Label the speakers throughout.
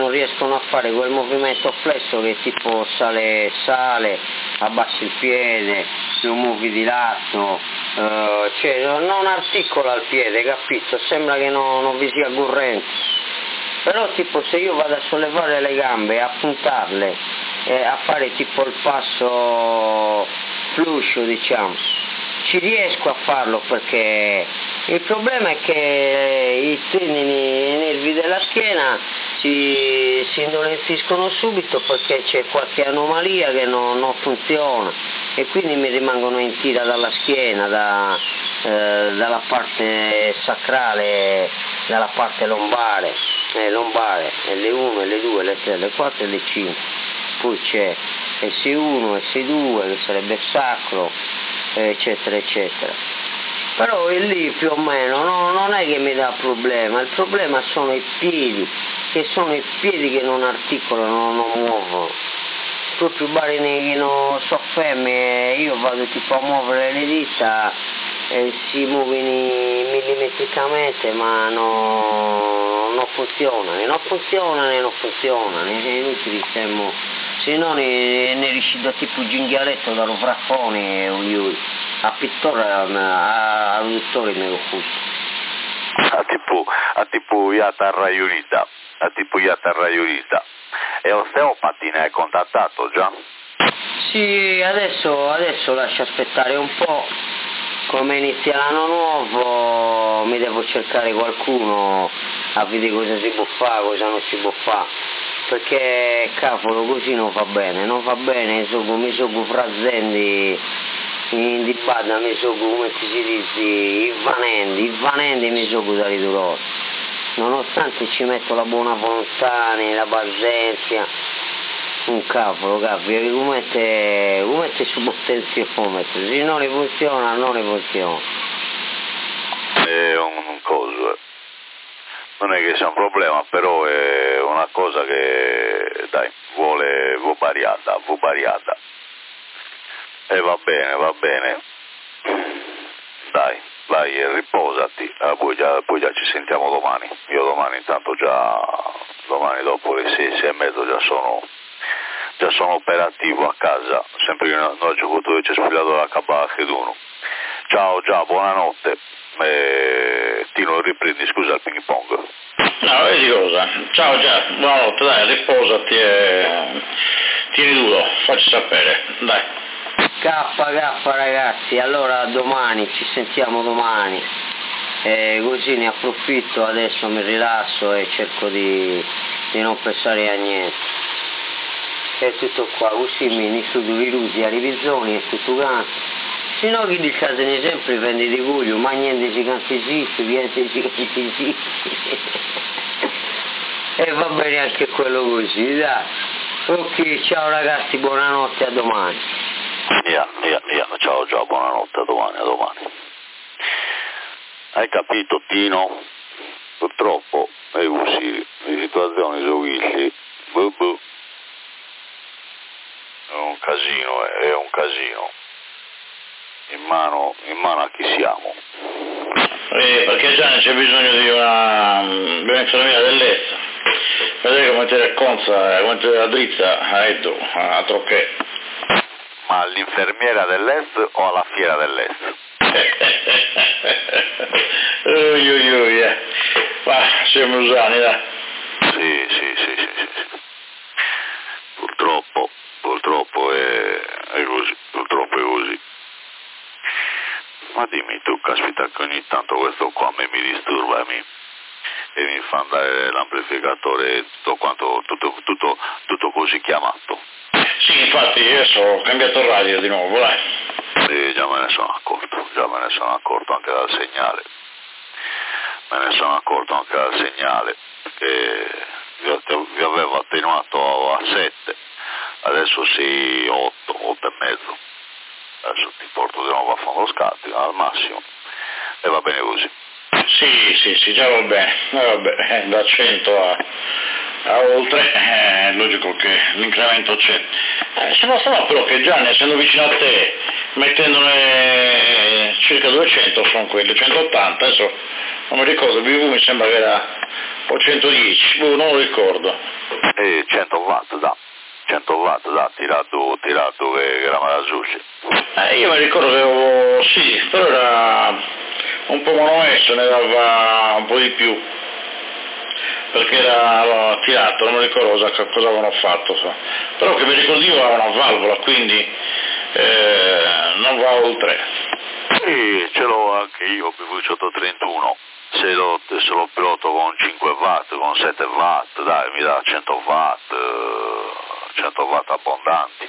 Speaker 1: non riescono a fare quel movimento flesso che tipo sale, abbassi il piede, lo muovi di lato, cioè non articola il piede, capito? Sembra che non vi sia corrente. Però tipo se io vado a sollevare le gambe, a puntarle, a fare tipo il passo fluscio, diciamo, ci riesco a farlo, perché il problema è che i tendini, i nervi della schiena si indolentiscono subito, perché c'è qualche anomalia che non funziona, e quindi mi rimangono in tira dalla schiena, dalla parte sacrale, dalla parte lombare, L1, L2, L3, L4 e L5. Poi c'è S1, S2 che sarebbe il sacro, eccetera eccetera. Però è lì più o meno, non è che mi dà problema, il problema sono i piedi, che non articolano, non muovono. Proprio barinino soffermi, io vado tipo a muovere le dita, si muovono millimetricamente, ma non funzionano, è inutile stiamo, se no ne riuscito tipo ginghialetto da rofracconi a pittore, a dottore me lo fusto.
Speaker 2: A tipo Yatarra Iurita. E osteopati ne hai contattato già?
Speaker 1: Sì, adesso lascio aspettare un po', come inizia l'anno nuovo mi devo cercare qualcuno a vedere cosa si può fare, cosa non si può fare, perché cavolo così non va bene, mi sono frazendi in dibatta, mi sono, come si dice, i vanendi mi sono dati dolore, nonostante ci metto la buona volontà, la pazienza, un cavolo, come mette su potenziometro, se non ne funziona,
Speaker 2: È un coso, non è che sia un problema, però è una cosa che, dai, vuole variata. E va bene, dai, vai e riposati, poi già ci sentiamo domani. Io domani intanto domani dopo le 6:30 già sono operativo a casa, sempre che non ho giocato, ci ho spillato la cabala che d'uno. Ciao, buonanotte. Tino, riprendi, scusa il ping pong.
Speaker 3: No, vedi cosa? Ciao, buonanotte, dai, riposati e tieni duro, facci sapere, dai.
Speaker 1: K ragazzi, allora domani, ci sentiamo domani, così ne approfitto, adesso mi rilasso e cerco di non pensare a niente. È tutto qua, così mi studio i rusi, a revisioni e tutto quanto. Se no chi di casa ne sempre prende di cuglio, ma niente si canti zitti, niente si canti zitti. E va bene anche quello così, dai. Ok, ciao ragazzi, buonanotte, a domani.
Speaker 2: Ciao, buonanotte, a domani. Hai capito, Tino? Purtroppo è così, le situazioni sono così. È un casino. In mano a chi siamo?
Speaker 3: Perché già c'è bisogno di un'infermiera dell'est. Vedete come ti racconta, come ti la drizza a Trocché.
Speaker 2: Ma all'infermiera dell'est o alla fiera dell'est?
Speaker 3: Ma siamo usani, dai.
Speaker 2: Sì. Purtroppo è così. Ma dimmi tu, caspita, che ogni tanto questo qua mi disturba e mi fa andare l'amplificatore tutto così chiamato.
Speaker 3: Sì, infatti adesso ho cambiato radio di nuovo, dai.
Speaker 2: Sì, già me ne sono accorto anche dal segnale. Che vi avevo attenuato a 7, adesso sì 8 e mezzo. Adesso ti porto di nuovo a fondo scatti al massimo e va bene così.
Speaker 3: Sì, già va bene, da 100 a oltre, è logico che l'incremento c'è. Se non sarà però che Gianni, essendo vicino a te, mettendone circa 200 sono quelli, 180, adesso non mi ricordo, BV mi sembra che era o 110, non lo ricordo.
Speaker 2: 100 watt, da. 100 watt, da, tirato che era Marasucci.
Speaker 3: Io mi ricordo che avevo, sì, però era un po' manomesso, ne dava un po' di più, perché era tirato, non mi ricordo cosa avevano fatto, però che mi ricordo io aveva una valvola, quindi non va oltre.
Speaker 2: Sì, ce l'ho anche io, PV131, se lo piloto con 5 watt, con 7 watt, dai, mi dà 100 watt abbondanti,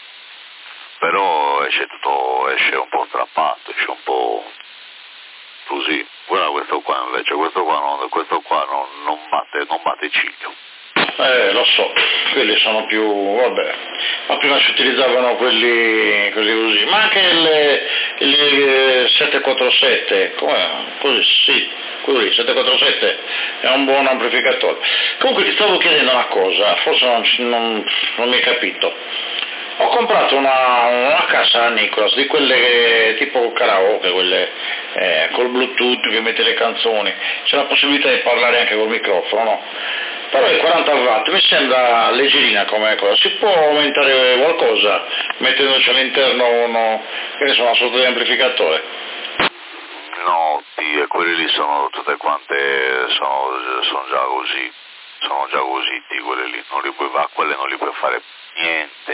Speaker 2: però esce un po' strappato, esce un po' così. Guarda questo qua invece, questo qua non batte ciglio.
Speaker 3: Lo so, quelli sono più, vabbè, ma prima si utilizzavano quelli così, ma anche il 747, così, sì, così, 747 è un buon amplificatore. Comunque ti stavo chiedendo una cosa, forse non mi hai capito. Ho comprato una cassa a Nicolas, di quelle che, tipo karaoke, quelle col Bluetooth che mette le canzoni, c'è la possibilità di parlare anche col microfono, no? Però è 40 watt, mi sembra leggerina come cosa, si può aumentare qualcosa mettendoci all'interno una sorta di amplificatore?
Speaker 2: No, quelli lì sono tutte quante, sono già così, quelli lì, a quelle non li puoi fare niente.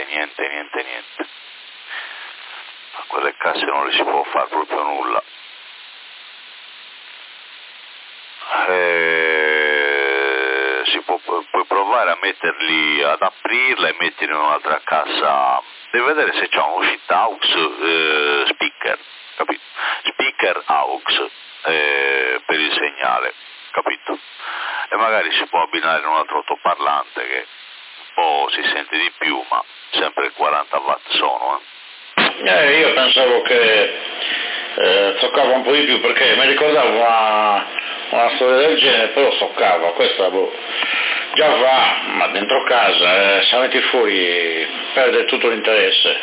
Speaker 2: A quelle casse non li si può fare proprio nulla. Puoi provare a metterli, ad aprirla e metterli in un'altra cassa, devi vedere se c'è un uscita AUX speaker, capito? Speaker AUX per il segnale, capito? E magari si può abbinare in un altro altoparlante che un po' si sente di più, ma sempre 40 watt sono.
Speaker 3: Io pensavo che toccava un po' di più, perché mi ricordavo una storia del genere, però toccava, questa già va, ma dentro casa, se la metti fuori perde tutto l'interesse.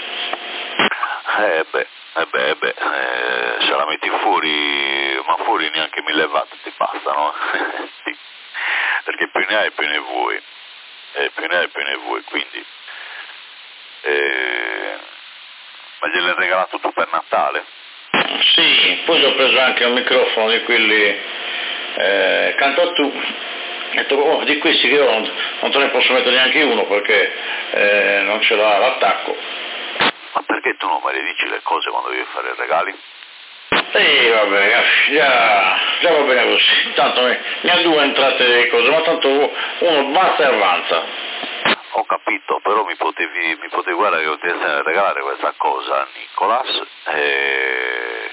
Speaker 2: Se la metti fuori, ma fuori neanche 1000 watt ti bastano, sì. Perché più ne hai più ne vuoi, quindi ma gliel'hai regalato tu per Natale?
Speaker 3: Sì, poi gli ho preso anche un microfono di quelli canto tu. Ho detto, di questi che io non te ne posso mettere neanche uno perché non ce l'ha l'attacco.
Speaker 2: Ma perché tu non me le dici le cose quando devi fare i regali?
Speaker 3: Vabbè, già va bene così, tanto ne ha due entrate di cose, ma tanto uno basta e avanza.
Speaker 2: Ho capito, però mi potevi guardare che potevi regalare questa cosa a Nicolas e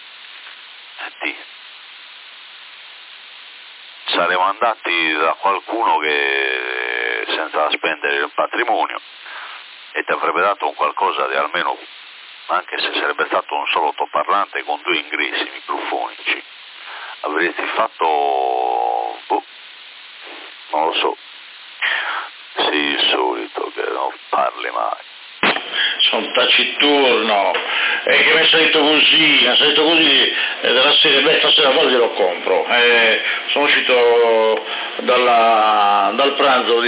Speaker 2: saremmo andati da qualcuno che senza spendere il patrimonio e ti avrebbe dato un qualcosa di almeno, anche se sarebbe stato un solo altoparlante con 2 ingressi microfonici, avresti fatto, non lo so, sì, il solito che non parli mai.
Speaker 3: Sono taciturno, e che mi è salito così, della serie, stasera quasi lo compro. Sono uscito dal pranzo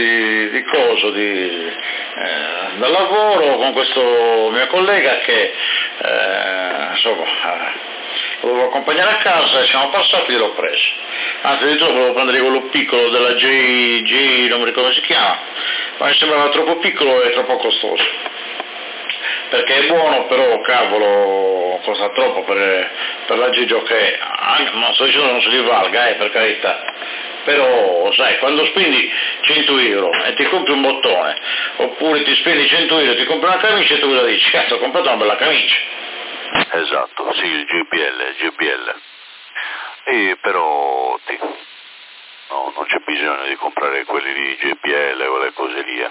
Speaker 3: dal lavoro con questo mio collega che lo dovevo accompagnare a casa e siamo passati e l'ho preso. Anzi, addirittura volevo prendere quello piccolo della J, non mi ricordo come si chiama, ma mi sembrava troppo piccolo e troppo costoso. Perché è buono, però cavolo costa troppo per la Gigio, che non sto dicendo non se li valga, per carità, però sai, quando spendi 100 euro e ti compri un bottone, oppure ti spendi 100 euro e ti compri una camicia, e tu cosa dici? Cazzo, ho comprato una bella camicia.
Speaker 2: Esatto, sì, il GBL. E però no, non c'è bisogno di comprare quelli di GBL o quelle cose lì.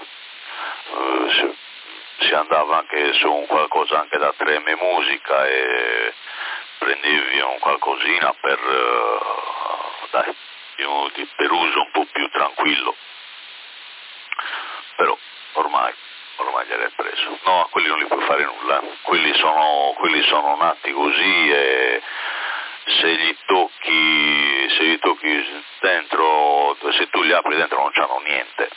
Speaker 2: Si andava anche su un qualcosa anche da 3M Musica e prendevi un qualcosina per uso un po' più tranquillo, però ormai gliel'hai preso. No, a quelli non li puoi fare nulla, quelli sono nati così e se se li tocchi dentro, se tu li apri dentro non c'hanno niente.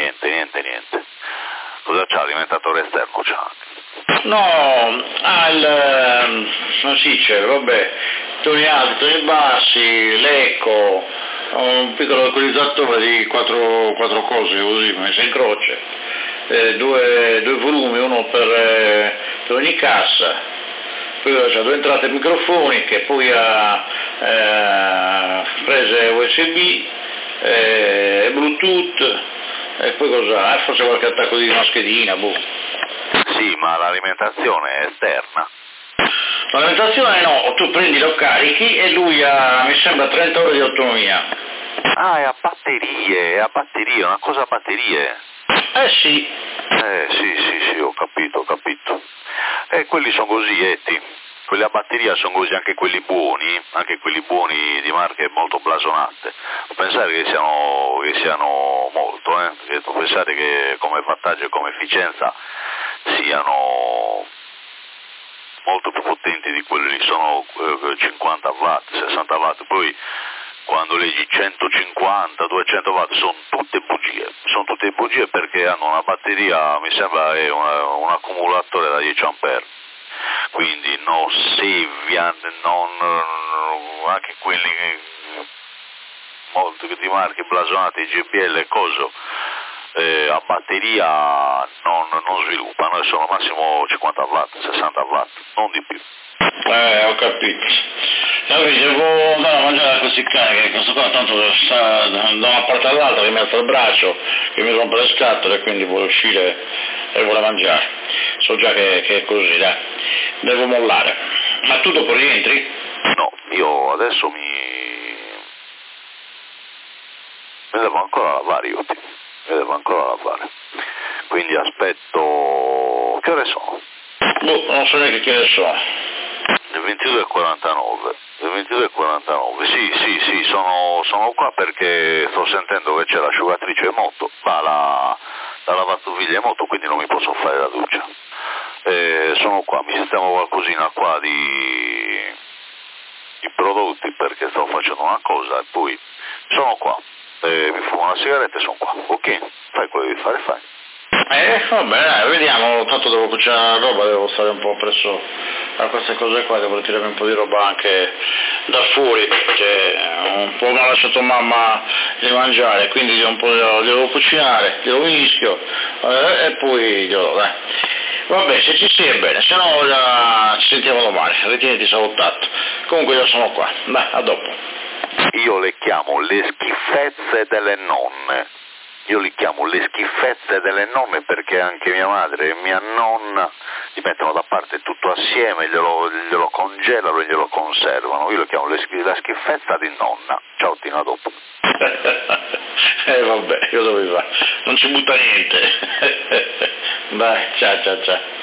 Speaker 2: Cosa c'ha? Alimentatore esterno c'ha?
Speaker 3: No, non si dice, vabbè, toni alti, toni bassi, l'eco, un piccolo equalizzatore di quattro cose così, messe in croce, due volumi, uno per ogni cassa, poi c'ha 2 entrate microfoniche, poi ha prese USB, Bluetooth, e poi cosa? Forse qualche attacco di una schedina, boh.
Speaker 2: Sì, ma l'alimentazione è esterna.
Speaker 3: L'alimentazione no, tu prendi, lo carichi e lui ha, mi sembra, 30 ore di autonomia.
Speaker 2: Ah, è a batterie, una cosa a batterie.
Speaker 3: Sì.
Speaker 2: Sì, ho capito. Quelli sono così, Etti. Quelli a batteria sono così, anche quelli buoni di marche molto blasonate. Pensare che siano molto, pensare che come wattaggio e come efficienza siano molto più potenti di quelli lì, sono 50 watt, 60 watt, poi quando leggi 150, 200 watt sono tutte bugie perché hanno una batteria, mi sembra è un accumulatore da 10 ampere, quindi non Sevian, anche quelli molto di marche blasonate, GPL e coso, a batteria non sviluppano, e sono massimo 50 watt, 60 watt, non di più.
Speaker 3: Ho capito. Allora, devo andare a mangiare così che questo qua tanto sta da una parte all'altra, che mi alza il braccio, che mi rompe le scatole, quindi vuole uscire e vuole mangiare. So già che è così, dai. Devo mollare. Ma tu dopo rientri?
Speaker 2: No, io adesso mi devo ancora lavare, quindi aspetto. Che ore sono?
Speaker 3: Non so neanche che ore sono.
Speaker 2: Le 22:49, sì, sono qua perché sto sentendo che c'è l'asciugatrice moto, la lavastoviglie moto, quindi non mi posso fare la doccia. Sono qua, mi sistemo qualcosina qua di prodotti perché sto facendo una cosa e poi sono qua, mi fumo una sigaretta e sono qua, ok? Fai quello che devi fare, fai.
Speaker 3: Vabbè, dai, vediamo, tanto devo cucinare la roba, devo stare un po' presso a queste cose qua, devo tirare un po' di roba anche da fuori, perché un po' mi ha lasciato mamma di mangiare, quindi devo cucinare, devo mischio, e poi dai. Vabbè, se ci stai è bene, se no ci sentiamo domani, ritieniti salutato. Comunque io sono qua, dai, a dopo.
Speaker 2: Io le chiamo le schifezze delle nonne. Perché anche mia madre e mia nonna li mettono da parte tutto assieme, glielo congelano e glielo conservano. Io lo chiamo la schifezza di nonna. Ciao Tino, a dopo.
Speaker 3: Vabbè, io dove va? Non ci butta niente. Dai, ciao.